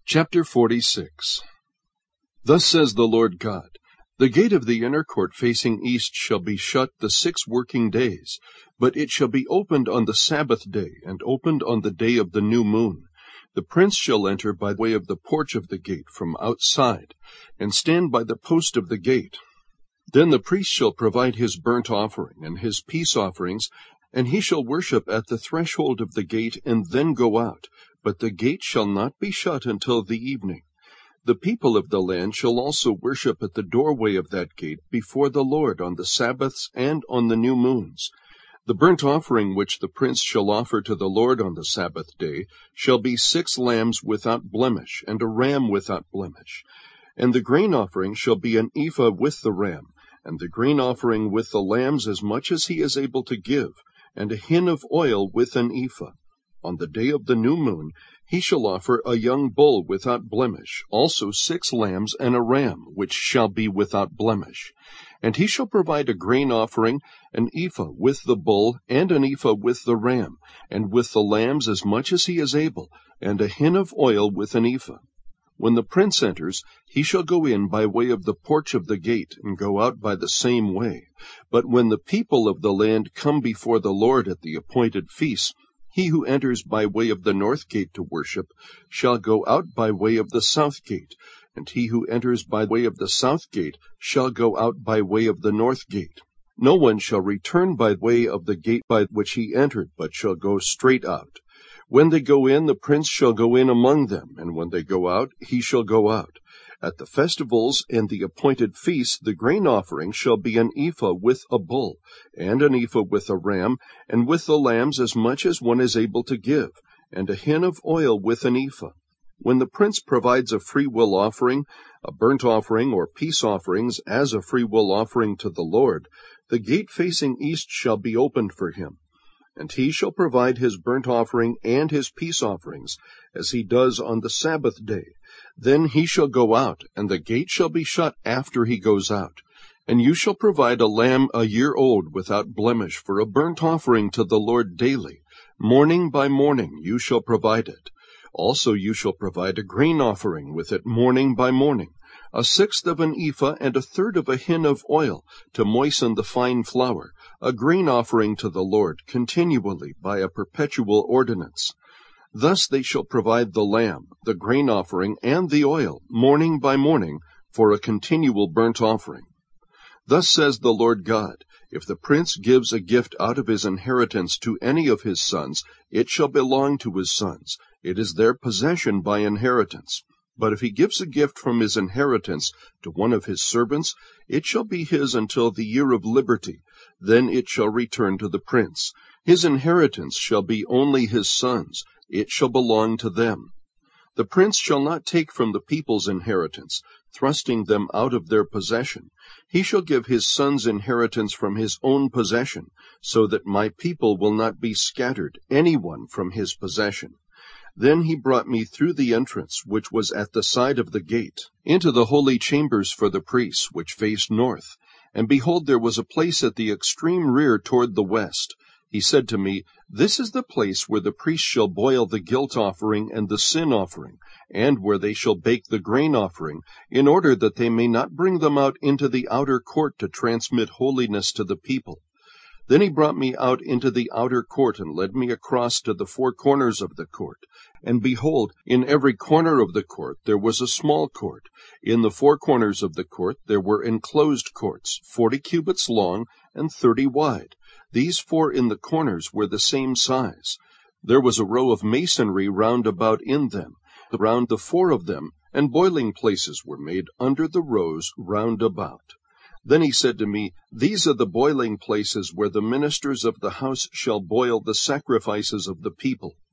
Chapter 46. Thus says the Lord God, The gate of the inner court facing east shall be shut the 6 working days, but it shall be opened on the Sabbath day, and opened on the day of the new moon. The prince shall enter by way of the porch of the gate from outside, and stand by the post of the gate. Then the priest shall provide his burnt offering and his peace offerings, and he shall worship at the threshold of the gate, and then go out. But the gate shall not be shut until the evening. The people of the land shall also worship at the doorway of that gate before the Lord on the Sabbaths and on the new moons. The burnt offering which the prince shall offer to the Lord on the Sabbath day shall be 6 lambs without blemish, and a ram without blemish. And the grain offering shall be an ephah with the ram, and the grain offering with the lambs as much as he is able to give, and a hin of oil with an ephah. On the day of the new moon he shall offer a young bull without blemish, also 6 lambs and a ram, which shall be without blemish. And he shall provide a grain offering, an ephah with the bull, and an ephah with the ram, and with the lambs as much as he is able, and a hin of oil with an ephah. When the prince enters, he shall go in by way of the porch of the gate, and go out by the same way. But when the people of the land come before the Lord at the appointed feasts, he who enters by way of the north gate to worship shall go out by way of the south gate, and he who enters by way of the south gate shall go out by way of the north gate. No one shall return by way of the gate by which he entered, but shall go straight out. When they go in, the prince shall go in among them, and when they go out, he shall go out. At the festivals and the appointed feasts, the grain offering shall be an ephah with a bull, and an ephah with a ram, and with the lambs as much as one is able to give, and a hin of oil with an ephah. When the prince provides a freewill offering, a burnt offering or peace offerings as a freewill offering to the Lord, the gate facing east shall be opened for him. And he shall provide his burnt offering and his peace offerings, as he does on the Sabbath day. Then he shall go out, and the gate shall be shut after he goes out. And you shall provide a lamb a year old without blemish for a burnt offering to the Lord daily. Morning by morning you shall provide it. Also you shall provide a grain offering with it morning by morning, 1/6 of an ephah and 1/3 of a hin of oil, to moisten the fine flour, a grain offering to the Lord continually by a perpetual ordinance. Thus they shall provide the lamb, the grain offering, and the oil, morning by morning, for a continual burnt offering. Thus says the Lord God, If the prince gives a gift out of his inheritance to any of his sons, it shall belong to his sons. It is their possession by inheritance. But if he gives a gift from his inheritance to one of his servants, it shall be his until the year of liberty. Then it shall return to the prince. His inheritance shall be only his sons. It shall belong to them. The prince shall not take from the people's inheritance, thrusting them out of their possession. He shall give his son's inheritance from his own possession, so that my people will not be scattered, any one from his possession. Then he brought me through the entrance, which was at the side of the gate, into the holy chambers for the priests, which faced north. And behold, there was a place at the extreme rear toward the west. He said to me, This is the place where the priests shall boil the guilt offering and the sin offering, and where they shall bake the grain offering, in order that they may not bring them out into the outer court to transmit holiness to the people. Then he brought me out into the outer court, and led me across to the 4 corners of the court. And behold, in every corner of the court there was a small court. In the 4 corners of the court there were enclosed courts, 40 cubits long and 30 wide. These 4 in the corners were the same size. There was a row of masonry round about in them, round the 4 of them, and boiling places were made under the rows round about. Then he said to me, These are the boiling places where the ministers of the house shall boil the sacrifices of the people.